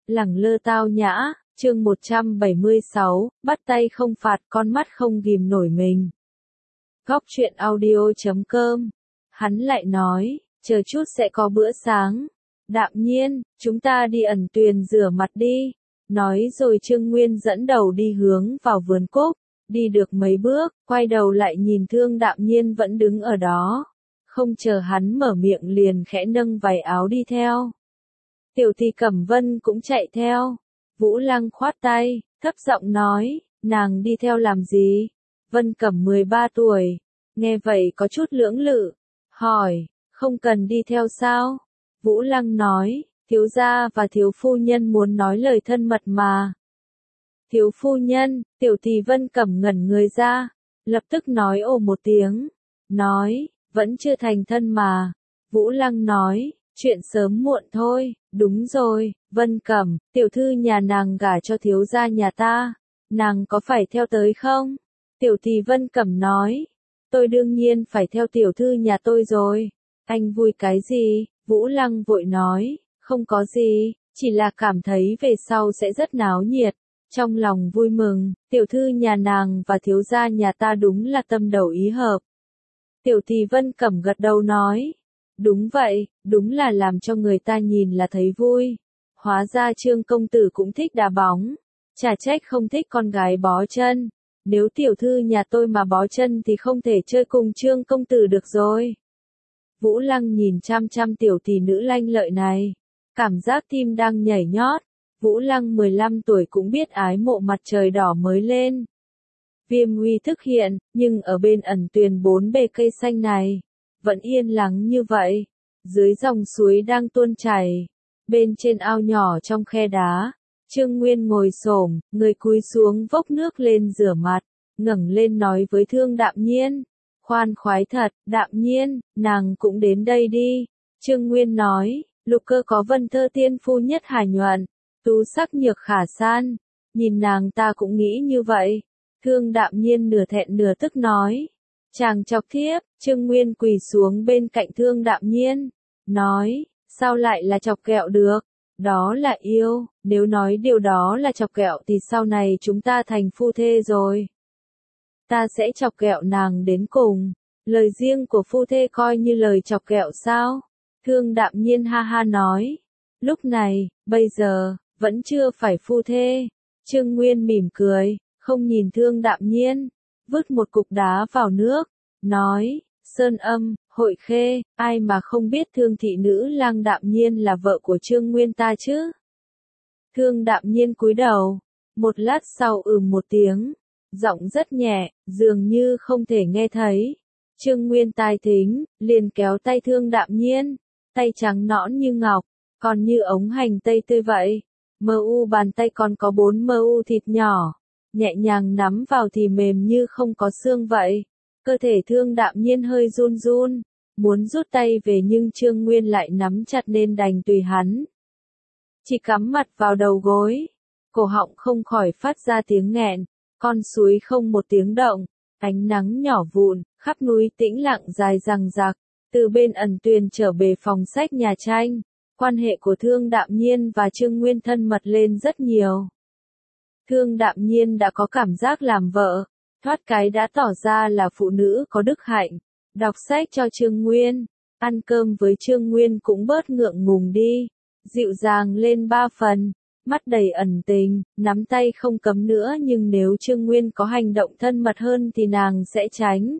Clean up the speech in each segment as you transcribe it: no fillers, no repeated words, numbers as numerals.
Lẳng lơ tao nhã, chương 176, bắt tay không phạt con mắt không ghìm nổi mình. Góc truyện audio.com. Hắn lại nói, chờ chút sẽ có bữa sáng. Đạm Nhiên, chúng ta đi ẩn tuyền rửa mặt đi. Nói rồi Trương Nguyên dẫn đầu đi hướng vào vườn cúc. Đi được mấy bước, quay đầu lại nhìn Thương Đạm Nhiên vẫn đứng ở đó. Không chờ hắn mở miệng liền khẽ nâng váy áo đi theo. Tiểu Thì Cẩm Vân cũng chạy theo. Vũ Lăng khoát tay, thấp giọng nói, nàng đi theo làm gì? Vân Cẩm 13 tuổi. Nghe vậy có chút lưỡng lự. Hỏi, không cần đi theo sao? Vũ Lăng nói, thiếu gia và thiếu phu nhân muốn nói lời thân mật mà. Thiếu phu nhân, Tiểu Thì Vân Cẩm ngẩn người ra. Lập tức nói ồ một tiếng. Nói, vẫn chưa thành thân mà. Vũ Lăng nói, chuyện sớm muộn thôi. Đúng rồi, Vân Cẩm, tiểu thư nhà nàng gả cho thiếu gia nhà ta. Nàng có phải theo tới không? Tiểu Thì Vân Cẩm nói, tôi đương nhiên phải theo tiểu thư nhà tôi rồi. Anh vui cái gì? Vũ Lăng vội nói, không có gì, chỉ là cảm thấy về sau sẽ rất náo nhiệt. Trong lòng vui mừng, tiểu thư nhà nàng và thiếu gia nhà ta đúng là tâm đầu ý hợp. Tiểu Thì Vân Cẩm gật đầu nói, đúng vậy, đúng là làm cho người ta nhìn là thấy vui. Hóa ra Trương công tử cũng thích đá bóng, chả trách không thích con gái bó chân. Nếu tiểu thư nhà tôi mà bó chân thì không thể chơi cùng Trương công tử được rồi. Vũ Lăng nhìn chăm chăm tiểu tỷ nữ lanh lợi này, cảm giác tim đang nhảy nhót. Vũ Lăng 15 tuổi cũng biết ái mộ mặt trời đỏ mới lên. Viêm uy thức hiện, nhưng ở bên ẩn tuyền 4 bề cây xanh này, vẫn yên lắng như vậy. Dưới dòng suối đang tuôn chảy, bên trên ao nhỏ trong khe đá, Trương Nguyên ngồi xổm, người cúi xuống vốc nước lên rửa mặt, ngẩng lên nói với Thương Đạm Nhiên, khoan khoái thật, Đạm Nhiên, nàng cũng đến đây đi. Trương Nguyên nói, lục cơ có Vân Thơ tiên phu nhất hà nhuận, tú sắc nhược khả san, nhìn nàng ta cũng nghĩ như vậy. Thương Đạm Nhiên nửa thẹn nửa tức nói, chàng chọc thiếp. Trương Nguyên quỳ xuống bên cạnh Thương Đạm Nhiên, nói, sao lại là chọc ghẹo được? Đó là yêu, nếu nói điều đó là chọc ghẹo thì sau này chúng ta thành phu thê rồi. Ta sẽ chọc ghẹo nàng đến cùng. Lời riêng của phu thê coi như lời chọc ghẹo sao? Thương Đạm Nhiên ha ha nói, lúc này, bây giờ, vẫn chưa phải phu thê. Trương Nguyên mỉm cười, không nhìn Thương Đạm Nhiên, vứt một cục đá vào nước, nói, Sơn Âm, Hội Khê, ai mà không biết Thương thị nữ lang Đạm Nhiên là vợ của Trương Nguyên ta chứ? Thương Đạm Nhiên cúi đầu, một lát sau một tiếng, giọng rất nhẹ, dường như không thể nghe thấy. Trương Nguyên tai thính, liền kéo tay Thương Đạm Nhiên, tay trắng nõn như ngọc, còn như ống hành tây tươi vậy. Bàn tay còn có 4 thịt nhỏ, nhẹ nhàng nắm vào thì mềm như không có xương vậy. Cơ thể Thương Đạm Nhiên hơi run run, muốn rút tay về nhưng Trương Nguyên lại nắm chặt nên đành tùy hắn. Chỉ cắm mặt vào đầu gối, cổ họng không khỏi phát ra tiếng nghẹn, con suối không một tiếng động, ánh nắng nhỏ vụn, khắp núi tĩnh lặng dài dằng dặc. Từ bên ẩn tuyền trở về phòng sách nhà tranh, quan hệ của Thương Đạm Nhiên và Trương Nguyên thân mật lên rất nhiều. Thương Đạm Nhiên đã có cảm giác làm vợ, thoát cái đã tỏ ra là phụ nữ có đức hạnh. Đọc sách cho Trương Nguyên, ăn cơm với Trương Nguyên cũng bớt ngượng ngùng đi, dịu dàng lên 3 phần, mắt đầy ẩn tình, nắm tay không cấm nữa nhưng nếu Trương Nguyên có hành động thân mật hơn thì nàng sẽ tránh.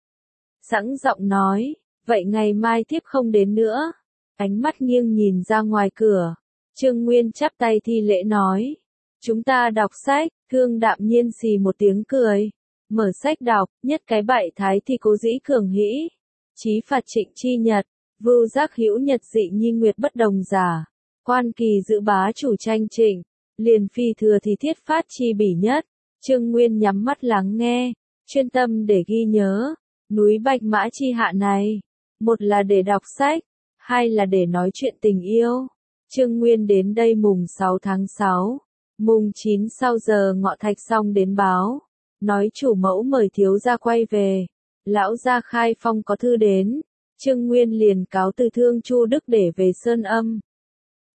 Sẵn giọng nói, vậy ngày mai tiếp không đến nữa. Ánh mắt nghiêng nhìn ra ngoài cửa, Trương Nguyên chắp tay thi lễ nói, chúng ta đọc sách. Thương Đạm Nhiên xì một tiếng cười, mở sách đọc, nhất cái bại thái thì cố dĩ cường hĩ, chí phạt trịnh chi nhật, vưu giác hữu nhật dị nhi nguyệt bất đồng giả, quan kỳ giữ bá chủ tranh trịnh, liền phi thừa thì thiết phát chi bỉ nhất. Trương Nguyên nhắm mắt lắng nghe, chuyên tâm để ghi nhớ, núi Bạch Mã chi hạ này, một là để đọc sách, hai là để nói chuyện tình yêu. Trương Nguyên đến đây mùng 6 tháng 6, mùng 9 sau giờ ngọ thạch xong đến báo, nói chủ mẫu mời thiếu gia quay về. Lão gia Khai Phong có thư đến, Trương Nguyên liền cáo từ Thương Chu Đức để về Sơn Âm.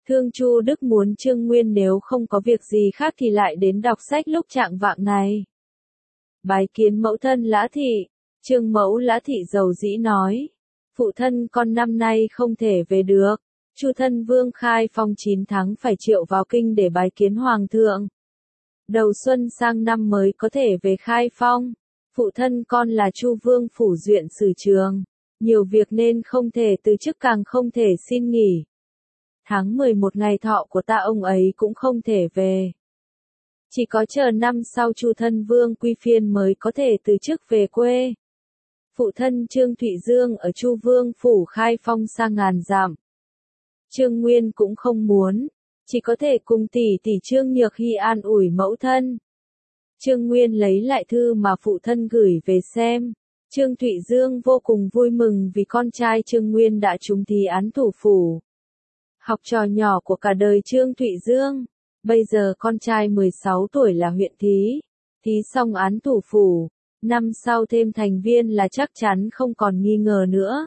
Thương Chu Đức muốn Trương Nguyên nếu không có việc gì khác thì lại đến đọc sách lúc trạng vạng này. Bái kiến mẫu thân Lã Thị, Trương mẫu Lã Thị dầu dĩ nói. Phụ thân con năm nay không thể về được. Chu thân vương khai phong 9 tháng phải triệu vào kinh để bái kiến hoàng thượng. Đầu xuân sang năm mới có thể về khai phong. Phụ thân con là Chu vương phủ duyện sử trường. Nhiều việc nên không thể từ chức càng không thể xin nghỉ. Tháng 11 ngày thọ của ta ông ấy cũng không thể về. Chỉ có chờ năm sau Chu thân vương quy phiên mới có thể từ chức về quê. Phụ thân Trương Thụy Dương ở Chu vương phủ khai phong xa ngàn dặm. Trương Nguyên cũng không muốn, chỉ có thể cùng tỷ tỷ Trương Nhược Hy an ủi mẫu thân. Trương Nguyên lấy lại thư mà phụ thân gửi về xem. Trương Thụy Dương vô cùng vui mừng vì con trai Trương Nguyên đã trúng thi án thủ phủ. Học trò nhỏ của cả đời Trương Thụy Dương. Bây giờ con trai 16 tuổi là huyện thí. Thí xong án thủ phủ. Năm sau thêm thành viên là chắc chắn không còn nghi ngờ nữa.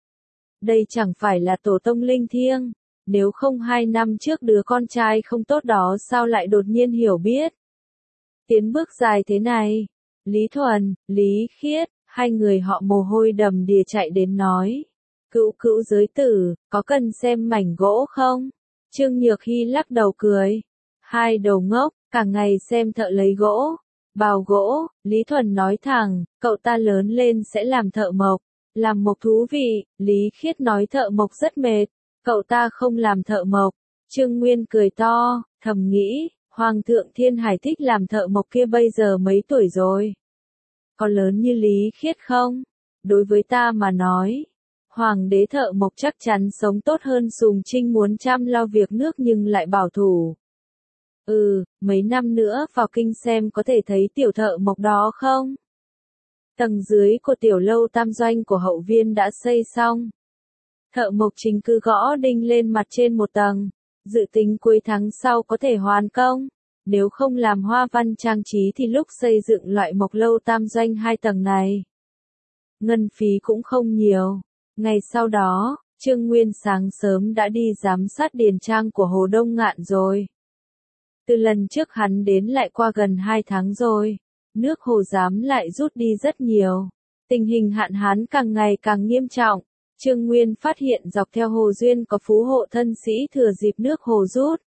Đây chẳng phải là tổ tông linh thiêng. Nếu không 2 năm trước đứa con trai không tốt đó sao lại đột nhiên hiểu biết. Tiến bước dài thế này. Lý Thuần, Lý Khiết, hai người họ mồ hôi đầm đìa chạy đến nói. Cữu cữu giới tử, có cần xem mảnh gỗ không? Trương Nhược Hy lắc đầu cười. Hai đầu ngốc, cả ngày xem thợ lấy gỗ. Bào gỗ, Lý Thuần nói thẳng, cậu ta lớn lên sẽ làm thợ mộc. Làm mộc thú vị, Lý Khiết nói thợ mộc rất mệt. Cậu ta không làm thợ mộc. Trương Nguyên cười to, thầm nghĩ, Hoàng thượng Thiên Hải thích làm thợ mộc kia bây giờ mấy tuổi rồi? Có lớn như Lý Khiết không? Đối với ta mà nói, Hoàng đế thợ mộc chắc chắn sống tốt hơn Sùng Trinh muốn chăm lo việc nước nhưng lại bảo thủ. Mấy năm nữa vào kinh xem có thể thấy tiểu thợ mộc đó không? Tầng dưới của tiểu lâu tam doanh của hậu viên đã xây xong. Thợ mộc chính cứ gõ đinh lên mặt trên một tầng. Dự tính cuối tháng sau có thể hoàn công. Nếu không làm hoa văn trang trí thì lúc xây dựng loại mộc lâu tam doanh 2 tầng này, ngân phí cũng không nhiều. Ngày sau đó, Trương Nguyên sáng sớm đã đi giám sát điền trang của Hồ Đông Ngạn rồi. Từ lần trước hắn đến lại qua gần 2 tháng rồi. Nước hồ giám lại rút đi rất nhiều. Tình hình hạn hán càng ngày càng nghiêm trọng. Trương Nguyên phát hiện dọc theo hồ Duyên có phú hộ thân sĩ thừa dịp nước hồ rút.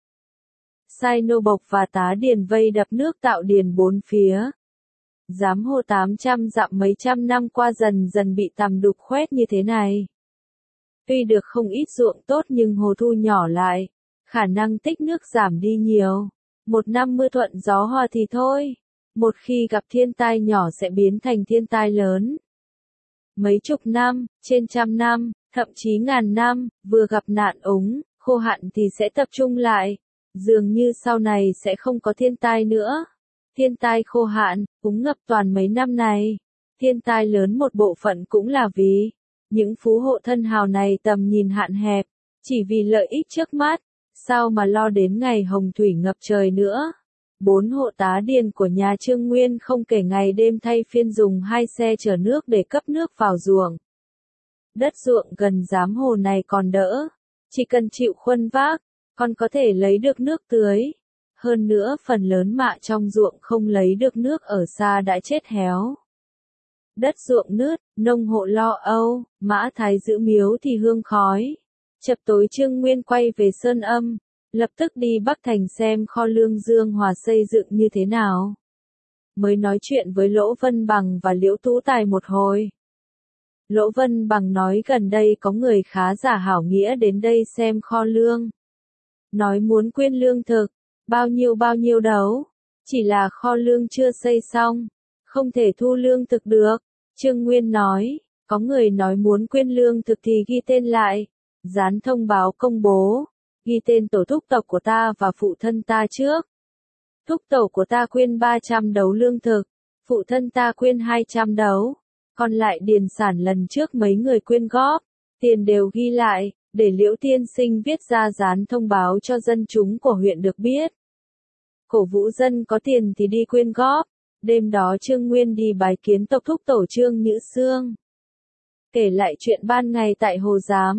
Sai nô bộc và tá điền vây đập nước tạo điền 4 phía. Giám hồ 800 dặm mấy trăm năm qua dần dần bị tằm đục khoét như thế này. Tuy được không ít ruộng tốt nhưng hồ thu nhỏ lại. Khả năng tích nước giảm đi nhiều. Một năm mưa thuận gió hòa thì thôi. Một khi gặp thiên tai nhỏ sẽ biến thành thiên tai lớn. Mấy chục năm, trên trăm năm, thậm chí ngàn năm, vừa gặp nạn ống, khô hạn thì sẽ tập trung lại. Dường như sau này sẽ không có thiên tai nữa. Thiên tai khô hạn, úng ngập toàn mấy năm này. Thiên tai lớn một bộ phận cũng là vì những phú hộ thân hào này tầm nhìn hạn hẹp, chỉ vì lợi ích trước mắt, sao mà lo đến ngày hồng thủy ngập trời nữa. 4 hộ tá điền của nhà Trương Nguyên không kể ngày đêm thay phiên dùng 2 xe chở nước để cấp nước vào ruộng. Đất ruộng gần giám hồ này còn đỡ, chỉ cần chịu khuân vác, còn có thể lấy được nước tưới. Hơn nữa phần lớn mạ trong ruộng không lấy được nước ở xa đã chết héo. Đất ruộng nứt, nông hộ lo âu, Mã Thái giữ miếu thì hương khói. Chập tối Trương Nguyên quay về Sơn Âm, lập tức đi Bắc Thành xem kho lương Dương Hòa xây dựng như thế nào. Mới nói chuyện với Lỗ Vân Bằng và Liễu Tú Tài một hồi. Lỗ Vân Bằng nói gần đây có người khá giả hảo nghĩa đến đây xem kho lương. Nói muốn quyên lương thực, bao nhiêu đấu. Chỉ là kho lương chưa xây xong, không thể thu lương thực được. Trương Nguyên nói, có người nói muốn quyên lương thực thì ghi tên lại. Dán thông báo công bố, ghi tên tổ thúc tộc của ta và phụ thân ta trước. Thúc tổ của ta quyên 300 đấu lương thực, phụ thân ta quyên 200 đấu. Còn lại điền sản lần trước mấy người quyên góp, tiền đều ghi lại, để Liễu tiên sinh viết ra dán thông báo cho dân chúng của huyện được biết. Cổ vũ dân có tiền thì đi quyên góp. Đêm đó Trương Nguyên đi bái kiến tộc thúc tổ Trương Nhữ Xương. Kể lại chuyện ban ngày tại Hồ Giám,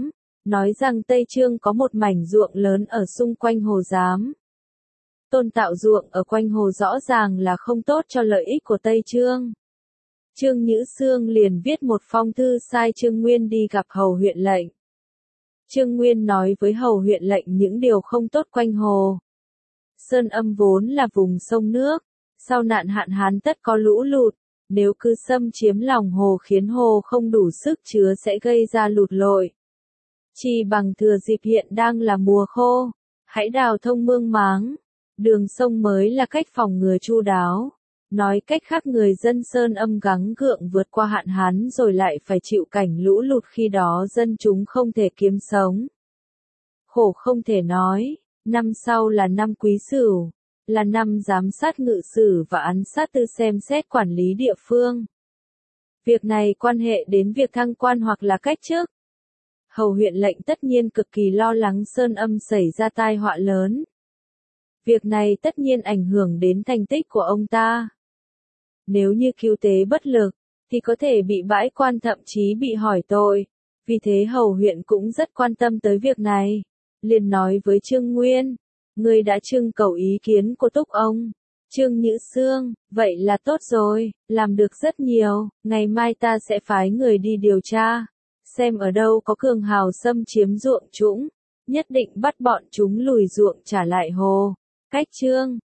nói rằng Tây Chương có một mảnh ruộng lớn ở xung quanh Hồ Giám. Tôn tạo ruộng ở quanh hồ rõ ràng là không tốt cho lợi ích của Tây Chương. Trương Nhữ Xương liền viết một phong thư sai Trương Nguyên đi gặp hầu huyện lệnh. Trương Nguyên nói với hầu huyện lệnh những điều không tốt quanh hồ. Sơn Âm vốn là vùng sông nước, sau nạn hạn hán tất có lũ lụt, nếu cứ xâm chiếm lòng hồ khiến hồ không đủ sức chứa sẽ gây ra lụt lội. Chỉ bằng thừa dịp hiện đang là mùa khô, hãy đào thông mương máng, đường sông mới là cách phòng ngừa chu đáo. Nói cách khác người dân Sơn Âm gắng gượng vượt qua hạn hán rồi lại phải chịu cảnh lũ lụt, khi đó dân chúng không thể kiếm sống. Khổ không thể nói, năm sau là năm Quý Sửu, là năm giám sát ngự sử và án sát tư xem xét quản lý địa phương. Việc này quan hệ đến việc thăng quan hoặc là cách chức. Hầu huyện lệnh tất nhiên cực kỳ lo lắng Sơn Âm xảy ra tai họa lớn. Việc này tất nhiên ảnh hưởng đến thành tích của ông ta. Nếu như cứu tế bất lực, thì có thể bị bãi quan, thậm chí bị hỏi tội. Vì thế hầu huyện cũng rất quan tâm tới việc này. Liền nói với Trương Nguyên, người đã trưng cầu ý kiến của Túc ông. Trương Nhữ Xương, vậy là tốt rồi, làm được rất nhiều, ngày mai ta sẽ phái người đi điều tra, xem ở đâu có cường hào xâm chiếm ruộng trũng, nhất định bắt bọn chúng lùi ruộng trả lại hồ. Cách Trương